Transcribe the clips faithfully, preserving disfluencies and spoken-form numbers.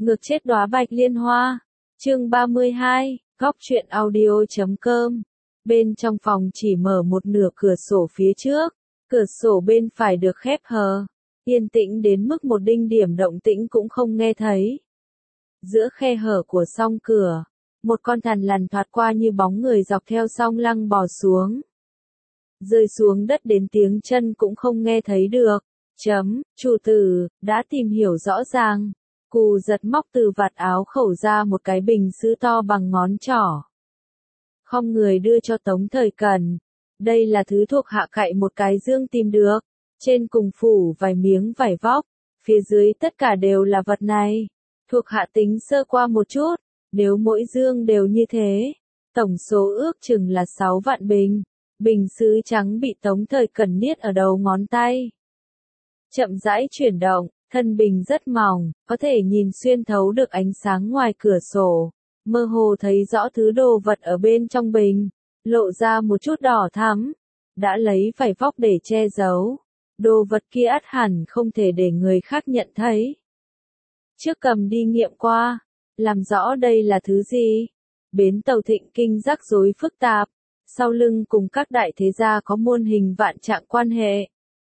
Ngược chết đóa bạch liên hoa. Chương ba mươi hai, góc truyện audio chấm com. Bên trong phòng chỉ mở một nửa cửa sổ phía trước, cửa sổ bên phải được khép hờ, yên tĩnh đến mức một đinh điểm động tĩnh cũng không nghe thấy. Giữa khe hở của song cửa, một con thằn lằn thoạt qua như bóng người dọc theo song lăng bò xuống. Rơi xuống đất đến tiếng chân cũng không nghe thấy được. Chấm, chủ tử, đã tìm hiểu rõ ràng. Cù giật móc từ vạt áo khẩu ra một cái bình sứ to bằng ngón trỏ. Không người đưa cho Tống Thời Cẩn. Đây là thứ thuộc hạ cậy một cái dương tìm được. Trên cùng phủ vài miếng vải vóc, phía dưới tất cả đều là vật này. Thuộc hạ tính sơ qua một chút, nếu mỗi dương đều như thế, tổng số ước chừng là sáu vạn bình. Bình sứ trắng bị Tống Thời Cẩn niết ở đầu ngón tay. Chậm rãi chuyển động, thân bình rất mỏng, có thể nhìn xuyên thấu được ánh sáng ngoài cửa sổ, mơ hồ thấy rõ thứ đồ vật ở bên trong bình, lộ ra một chút đỏ thắm, đã lấy vải vóc để che giấu, đồ vật kia ắt hẳn không thể để người khác nhận thấy. Trước cầm đi nghiệm qua, làm rõ đây là thứ gì. Bến tàu Thịnh Kinh rắc rối phức tạp, sau lưng cùng các đại thế gia có muôn hình vạn trạng quan hệ.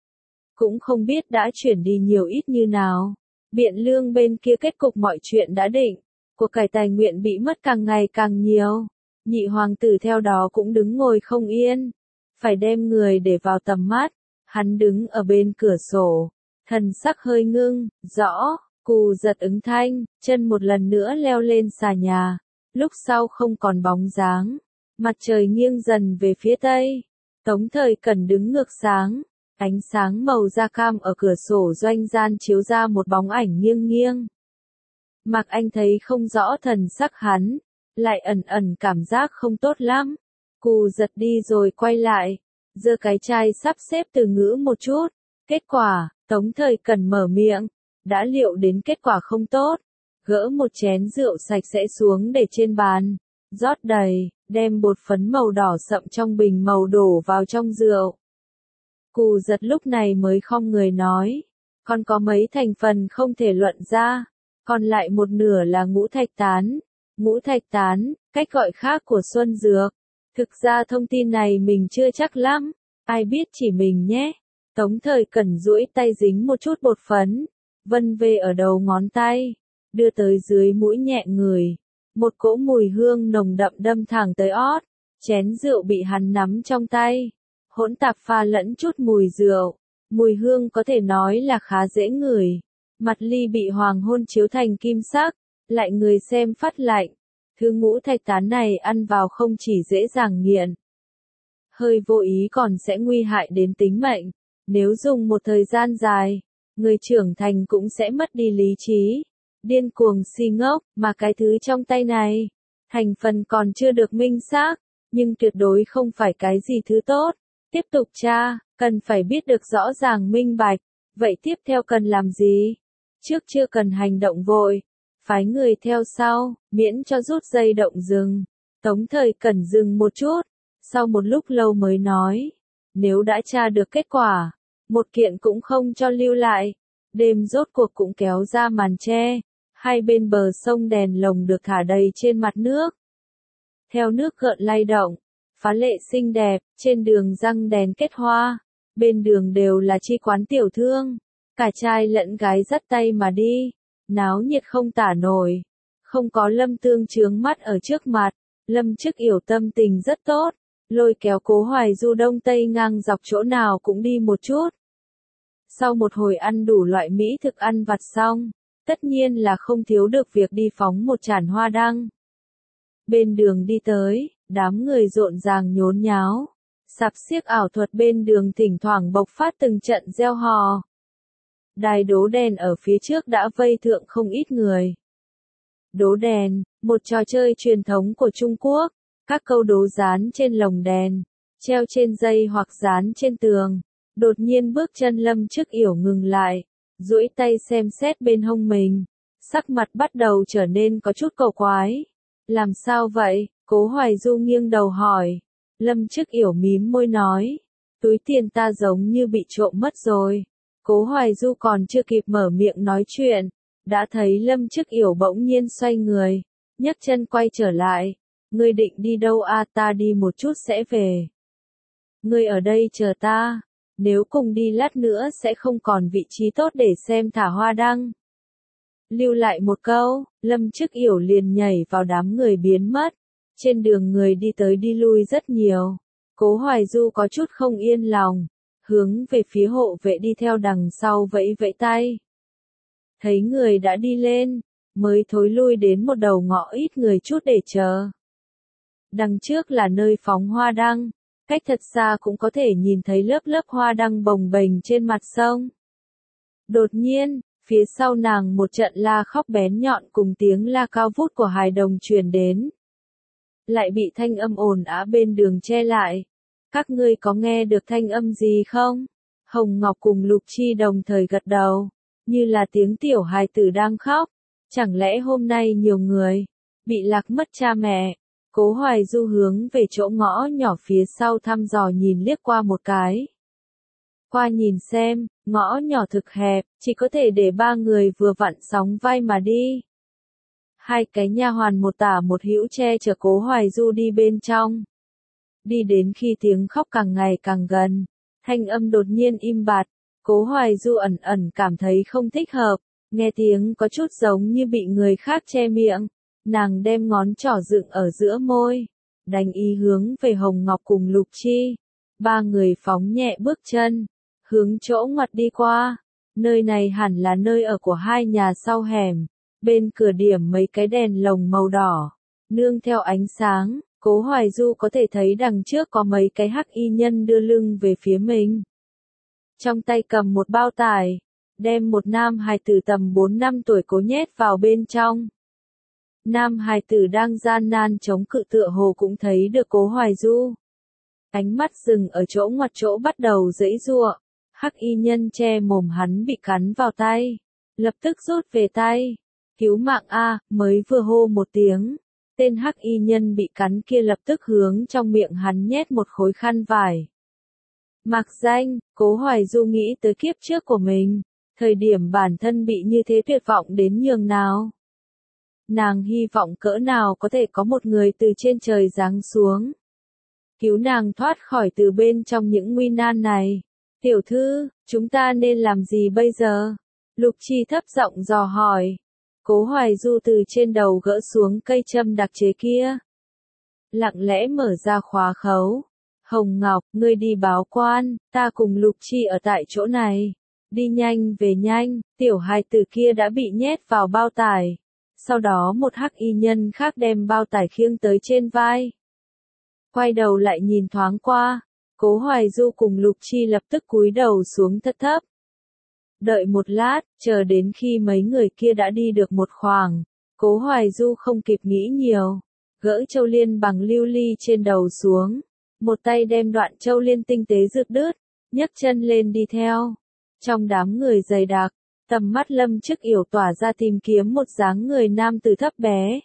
Cũng không biết đã chuyển đi nhiều ít như nào. Biện Lương bên kia kết cục mọi chuyện đã định, của cải tài nguyện bị mất càng ngày càng nhiều. Nhị hoàng tử theo đó cũng đứng ngồi không yên, phải đem người để vào tầm mắt. Hắn đứng ở bên cửa sổ, thần sắc hơi ngưng, rõ, Cù giật ứng thanh, chân một lần nữa leo lên xà nhà, lúc sau không còn bóng dáng. Mặt trời nghiêng dần về phía tây, Tống Thời Cẩn đứng ngược sáng, ánh sáng màu da cam ở cửa sổ doanh gian chiếu ra một bóng ảnh nghiêng nghiêng. Mạc Anh thấy không rõ thần sắc hắn, lại ẩn ẩn cảm giác không tốt lắm. Cù giật đi rồi quay lại, giơ cái chai sắp xếp từ ngữ một chút. Kết quả, Tống Thời Cẩn mở miệng, đã liệu đến kết quả không tốt, gỡ một chén rượu sạch sẽ xuống để trên bàn, rót đầy, đem bột phấn màu đỏ sậm trong bình màu đổ vào trong rượu. Cù giật lúc này mới khom người nói, còn có mấy thành phần không thể luận ra, còn lại một nửa là ngũ thạch tán. Ngũ thạch tán, cách gọi khác của xuân dược. Thực ra thông tin này mình chưa chắc lắm, ai biết chỉ mình nhé. Tống Thời Cẩn duỗi tay dính một chút bột phấn, vân về ở đầu ngón tay, đưa tới dưới mũi nhẹ ngửi. Một cỗ mùi hương nồng đậm đâm thẳng tới ót, chén rượu bị hắn nắm trong tay, hỗn tạp pha lẫn chút mùi rượu, mùi hương có thể nói là khá dễ ngửi. Mặt ly bị hoàng hôn chiếu thành kim sắc, lại người xem phát lạnh. Thứ ngũ thạch tán này ăn vào không chỉ dễ dàng nghiện, hơi vô ý còn sẽ nguy hại đến tính mệnh. Nếu dùng một thời gian dài, người trưởng thành cũng sẽ mất đi lý trí, điên cuồng si ngốc, mà cái thứ trong tay này, thành phần còn chưa được minh xác, nhưng tuyệt đối không phải cái gì thứ tốt. Tiếp tục tra, cần phải biết được rõ ràng minh bạch, vậy tiếp theo cần làm gì? Trước chưa cần hành động vội, phái người theo sau, miễn cho rút dây động rừng. Tống Thời Cẩn dừng một chút, sau một lúc lâu mới nói, nếu đã tra được kết quả, một kiện cũng không cho lưu lại. Đêm rốt cuộc cũng kéo ra màn che, hai bên bờ sông đèn lồng được thả đầy trên mặt nước. Theo nước gợn lay động, phá lệ xinh đẹp, trên đường răng đèn kết hoa, bên đường đều là chi quán tiểu thương, cả trai lẫn gái dắt tay mà đi, náo nhiệt không tả nổi. Không có Lâm Tương chướng mắt ở trước mặt, Lâm Chức Yểu tâm tình rất tốt, lôi kéo Cố Hoài Du đông tây ngang dọc chỗ nào cũng đi một chút. Sau một hồi ăn đủ loại mỹ thực ăn vặt xong, tất nhiên là không thiếu được việc đi phóng một tràn hoa đăng. Bên đường đi tới, đám người rộn ràng nhốn nháo, sạp xiếc ảo thuật bên đường thỉnh thoảng bộc phát từng trận reo hò. Đài đố đèn ở phía trước đã vây thượng không ít người. Đố đèn, một trò chơi truyền thống của Trung Quốc, các câu đố dán trên lồng đèn, treo trên dây hoặc dán trên tường. Đột nhiên bước chân Lâm Chức Yểu ngừng lại, duỗi tay xem xét bên hông mình, sắc mặt bắt đầu trở nên có chút cầu quái. Làm sao vậy? Cố Hoài Du nghiêng đầu hỏi. Lâm Chức Yểu mím môi nói, túi tiền ta giống như bị trộm mất rồi. Cố Hoài Du còn chưa kịp mở miệng nói chuyện, Đã thấy Lâm Chức Yểu bỗng nhiên xoay người, nhấc chân quay trở lại. Ngươi định đi đâu à, ta đi một chút sẽ về. Ngươi ở đây chờ ta, nếu cùng đi lát nữa sẽ không còn vị trí tốt để xem thả hoa đăng. Lưu lại một câu, Lâm Chức Yểu liền nhảy vào đám người biến mất. Trên đường người đi tới đi lui rất nhiều. Cố Hoài Du có chút không yên lòng, hướng về phía hộ vệ đi theo đằng sau vẫy vẫy tay. Thấy người đã đi lên, mới thối lui đến một đầu ngõ ít người chút để chờ. Đằng trước là nơi phóng hoa đăng, cách thật xa cũng có thể nhìn thấy lớp lớp hoa đăng bồng bềnh trên mặt sông. Đột nhiên, phía sau nàng một trận la khóc bén nhọn cùng tiếng la cao vút của hài đồng truyền đến. Lại bị thanh âm ồn ào bên đường che lại. Các ngươi có nghe được thanh âm gì không? Hồng Ngọc cùng Lục Chi đồng thời gật đầu, như là tiếng tiểu hài tử đang khóc. Chẳng lẽ hôm nay nhiều người bị lạc mất cha mẹ? Cố Hoài Du hướng về chỗ ngõ nhỏ phía sau thăm dò nhìn liếc qua một cái. Qua nhìn xem, ngõ nhỏ thực hẹp, chỉ có thể để ba người vừa vặn sóng vai mà đi. Hai cái nha hoàn một tả một hữu che chở Cố Hoài Du đi bên trong. Đi đến khi tiếng khóc càng ngày càng gần, thanh âm đột nhiên im bặt, Cố Hoài Du ẩn ẩn cảm thấy không thích hợp, nghe tiếng có chút giống như bị người khác che miệng, nàng đem ngón trỏ dựng ở giữa môi, đánh ý hướng về Hồng Ngọc cùng Lục Chi. Ba người phóng nhẹ bước chân, hướng chỗ ngoặt đi qua, nơi này hẳn là nơi ở của hai nhà sau hẻm, bên cửa điểm mấy cái đèn lồng màu đỏ, nương theo ánh sáng. Cố Hoài Du có thể thấy đằng trước có mấy cái hắc y nhân đưa lưng về phía mình. Trong tay cầm một bao tải, đem một nam hài tử tầm bốn năm tuổi cố nhét vào bên trong. Nam hài tử đang gian nan chống cự tựa hồ cũng thấy được Cố Hoài Du. Ánh mắt dừng ở chỗ ngoặt chỗ bắt đầu giãy giụa, hắc y nhân che mồm hắn bị cắn vào tay, lập tức rút về tay. Cứu mạng a, mới vừa hô một tiếng. Tên hắc y nhân bị cắn kia lập tức hướng trong miệng hắn nhét một khối khăn vải. Mặc danh, Cố Hoài Du nghĩ tới kiếp trước của mình, thời điểm bản thân bị như thế tuyệt vọng đến nhường nào. Nàng hy vọng cỡ nào có thể có một người từ trên trời giáng xuống, cứu nàng thoát khỏi từ bên trong những nguy nan này. Tiểu thư, chúng ta nên làm gì bây giờ? Lục Chi thấp giọng dò hỏi. Cố Hoài Du từ trên đầu gỡ xuống cây châm đặc chế kia, lặng lẽ mở ra khóa khấu. Hồng Ngọc, ngươi đi báo quan, ta cùng Lục Chi ở tại chỗ này. Đi nhanh về nhanh, tiểu hài tử kia đã bị nhét vào bao tải. Sau đó một hắc y nhân khác đem bao tải khiêng tới trên vai. Quay đầu lại nhìn thoáng qua, Cố Hoài Du cùng Lục Chi lập tức cúi đầu xuống thấp thấp. Đợi một lát, chờ đến khi mấy người kia đã đi được một khoảng, Cố Hoài Du không kịp nghĩ nhiều, gỡ châu liên bằng lưu ly trên đầu xuống, một tay đem đoạn châu liên tinh tế rực đứt, nhấc chân lên đi theo. Trong đám người dày đặc, tầm mắt Lâm Chức Yểu tỏa ra tìm kiếm một dáng người nam tử thấp bé.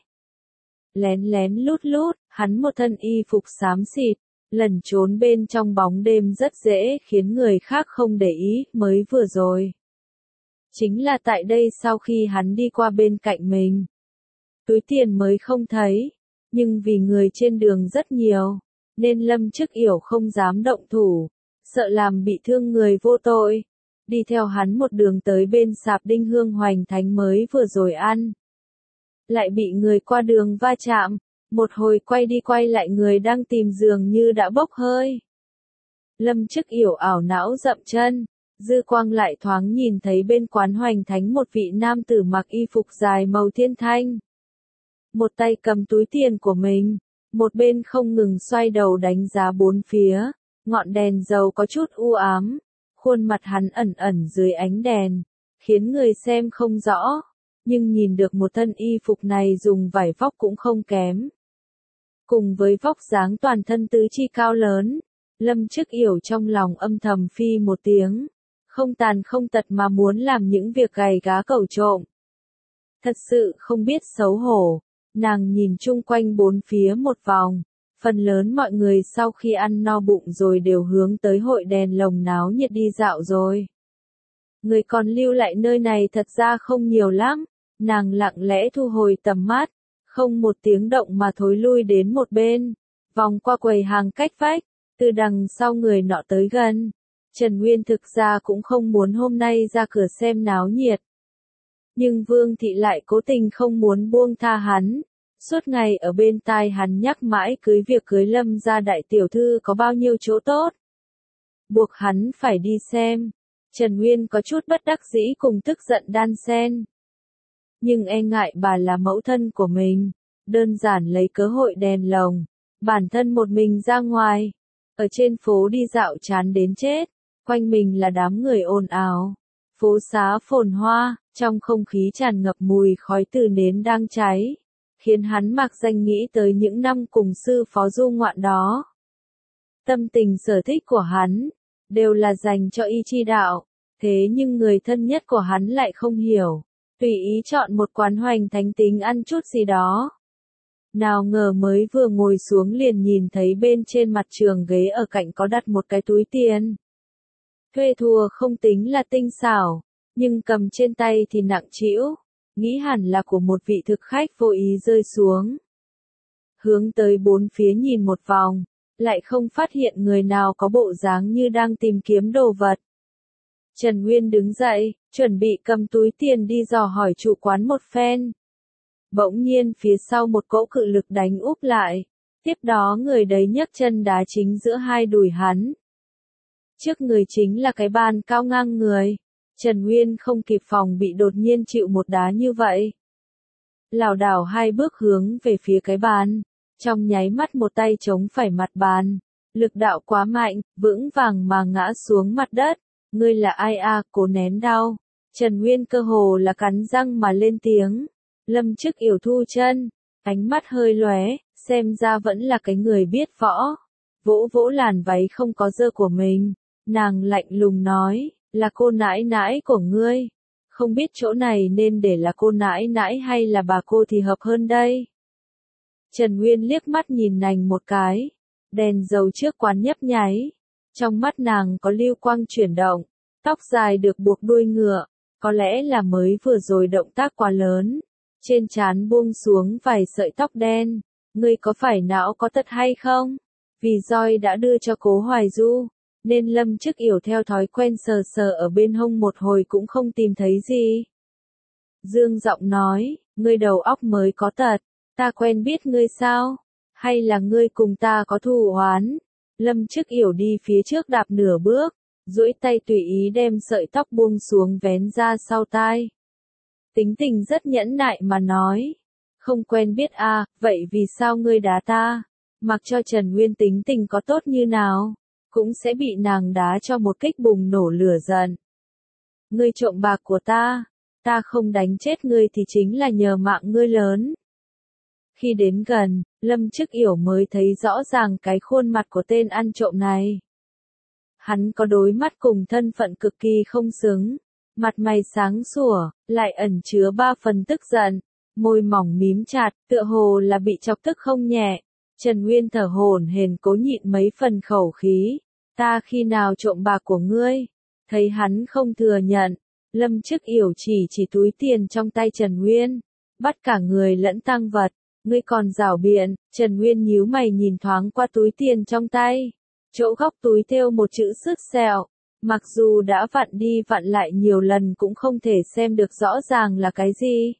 Lén lén lút lút, hắn một thân y phục xám xịt, lẩn trốn bên trong bóng đêm rất dễ khiến người khác không để ý. Mới vừa rồi, chính là tại đây sau khi hắn đi qua bên cạnh mình, túi tiền mới không thấy, nhưng vì người trên đường rất nhiều, nên Lâm Chức Yểu không dám động thủ, sợ làm bị thương người vô tội. Đi theo hắn một đường tới bên sạp Đinh Hương Hoành Thánh mới vừa rồi ăn, lại bị người qua đường va chạm, một hồi quay đi quay lại người đang tìm dường như đã bốc hơi. Lâm Chức Yểu ảo não dậm chân, dư quang lại thoáng nhìn thấy bên quán Hoành Thánh một vị nam tử mặc y phục dài màu thiên thanh. Một tay cầm túi tiền của mình, một bên không ngừng xoay đầu đánh giá bốn phía, ngọn đèn dầu có chút u ám, khuôn mặt hắn ẩn ẩn dưới ánh đèn, khiến người xem không rõ, nhưng nhìn được một thân y phục này dùng vải vóc cũng không kém. Cùng với vóc dáng toàn thân tứ chi cao lớn, Lâm Chức Yểu trong lòng âm thầm phi một tiếng, không tàn không tật mà muốn làm những việc gầy gá cẩu trộm. Thật sự không biết xấu hổ, nàng nhìn chung quanh bốn phía một vòng, phần lớn mọi người sau khi ăn no bụng rồi đều hướng tới hội đèn lồng náo nhiệt đi dạo rồi. người còn lưu lại nơi này thật ra không nhiều lắm. Nàng lặng lẽ thu hồi tầm mắt, không một tiếng động mà thối lui đến một bên, vòng qua quầy hàng cách vách, từ đằng sau người nọ tới gần. Trần Nguyên thực ra cũng không muốn hôm nay ra cửa xem náo nhiệt. Nhưng Vương Thị lại cố tình không muốn buông tha hắn. Suốt ngày ở bên tai hắn nhắc mãi cưới việc cưới Lâm gia đại tiểu thư có bao nhiêu chỗ tốt. Buộc hắn phải đi xem. Trần Nguyên có chút bất đắc dĩ cùng tức giận đan xen. Nhưng e ngại bà là mẫu thân của mình, đơn giản lấy cơ hội đèn lồng, bản thân một mình ra ngoài, ở trên phố đi dạo chán đến chết, quanh mình là đám người ồn ào, phố xá phồn hoa, trong không khí tràn ngập mùi khói từ nến đang cháy, khiến hắn mặc danh nghĩ tới những năm cùng sư phó du ngoạn đó. Tâm tình sở thích của hắn, đều là dành cho y chi đạo, thế nhưng người thân nhất của hắn lại không hiểu. Tùy ý chọn một quán hoành thánh tính ăn chút gì đó. Nào ngờ mới vừa ngồi xuống liền nhìn thấy bên trên mặt trường ghế ở cạnh có đặt một cái túi tiền. Thuê thùa không tính là tinh xảo, nhưng cầm trên tay thì nặng trĩu, nghĩ hẳn là của một vị thực khách vô ý rơi xuống. Hướng tới bốn phía nhìn một vòng, lại không phát hiện người nào có bộ dáng như đang tìm kiếm đồ vật. Trần Nguyên đứng dậy, chuẩn bị cầm túi tiền đi dò hỏi chủ quán một phen. Bỗng nhiên phía sau một cỗ cự lực đánh úp lại, tiếp đó người đấy nhấc chân đá chính giữa hai đùi hắn. Trước người chính là cái bàn cao ngang người, Trần Nguyên không kịp phòng bị đột nhiên chịu một đá như vậy. Lảo đảo hai bước hướng về phía cái bàn, trong nháy mắt một tay chống phải mặt bàn, lực đạo quá mạnh, vững vàng mà ngã xuống mặt đất. Ngươi là ai a? Cố nén đau. Trần Nguyên cơ hồ là cắn răng mà lên tiếng. Lâm Chức Yểu thu chân, ánh mắt hơi lóe, xem ra vẫn là cái người biết võ. Vỗ vỗ làn váy không có dơ của mình, nàng lạnh lùng nói, là cô nãi nãi của ngươi. Không biết chỗ này nên để là cô nãi nãi hay là bà cô thì hợp hơn đây. Trần Nguyên liếc mắt nhìn nàng một cái, đèn dầu trước quán nhấp nháy. Trong mắt nàng có lưu quang chuyển động, tóc dài được buộc đuôi ngựa, có lẽ là mới vừa rồi động tác quá lớn. Trên trán buông xuống vài sợi tóc đen, ngươi có phải não có tật hay không? Vì roi đã đưa cho Cố Hoài Du, nên Lâm Chức Yểu theo thói quen sờ sờ ở bên hông một hồi cũng không tìm thấy gì. Dương giọng nói, ngươi đầu óc mới có tật, ta quen biết ngươi sao? Hay là ngươi cùng ta có thù oán? Lâm Chức Yểu đi phía trước đạp nửa bước, duỗi tay tùy ý đem sợi tóc buông xuống vén ra sau tai. Tính tình rất nhẫn nại mà nói, không quen biết à, vậy vì sao ngươi đá ta? Mặc cho Trần Nguyên tính tình có tốt như nào, cũng sẽ bị nàng đá cho một kích bùng nổ lửa giận. Ngươi trộm bạc của ta, ta không đánh chết ngươi thì chính là nhờ mạng ngươi lớn. Khi đến gần, Lâm Chức Yểu mới thấy rõ ràng cái khuôn mặt của tên ăn trộm này. Hắn có đôi mắt cùng thân phận cực kỳ không xứng, mặt mày sáng sủa, lại ẩn chứa ba phần tức giận, môi mỏng mím chặt, tựa hồ là bị chọc tức không nhẹ. Trần Nguyên thở hổn hển cố nhịn mấy phần khẩu khí, ta khi nào trộm bạc của ngươi? Thấy hắn không thừa nhận, Lâm Chức Yểu chỉ chỉ túi tiền trong tay Trần Nguyên, bắt cả người lẫn tang vật. Ngươi còn giảo biện, Trần Nguyên nhíu mày nhìn thoáng qua túi tiền trong tay. Chỗ góc túi thêu một chữ sứt sẹo, mặc dù đã vặn đi vặn lại nhiều lần cũng không thể xem được rõ ràng là cái gì.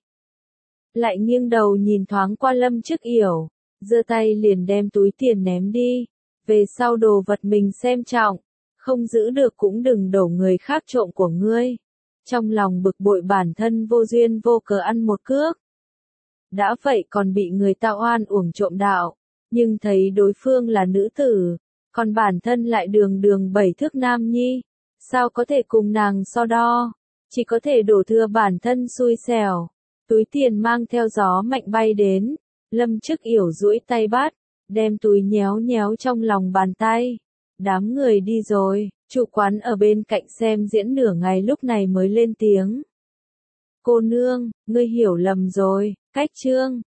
Lại nghiêng đầu nhìn thoáng qua Lâm Chức Yểu, giơ tay liền đem túi tiền ném đi. Về sau đồ vật mình xem trọng, không giữ được cũng đừng đổ người khác trộm của ngươi. Trong lòng bực bội bản thân vô duyên vô cớ ăn một cước. Đã vậy còn bị người ta oan uổng trộm đạo, nhưng thấy đối phương là nữ tử, còn bản thân lại đường đường bảy thước nam nhi, sao có thể cùng nàng so đo, chỉ có thể đổ thừa bản thân xui xẻo. Túi tiền mang theo gió mạnh bay đến, Lâm Chức Yểu duỗi tay bắt, đem túi nhéo nhéo trong lòng bàn tay. Đám người đi rồi, chủ quán ở bên cạnh xem diễn nửa ngày lúc này mới lên tiếng. Cô nương, ngươi hiểu lầm rồi, cách chương.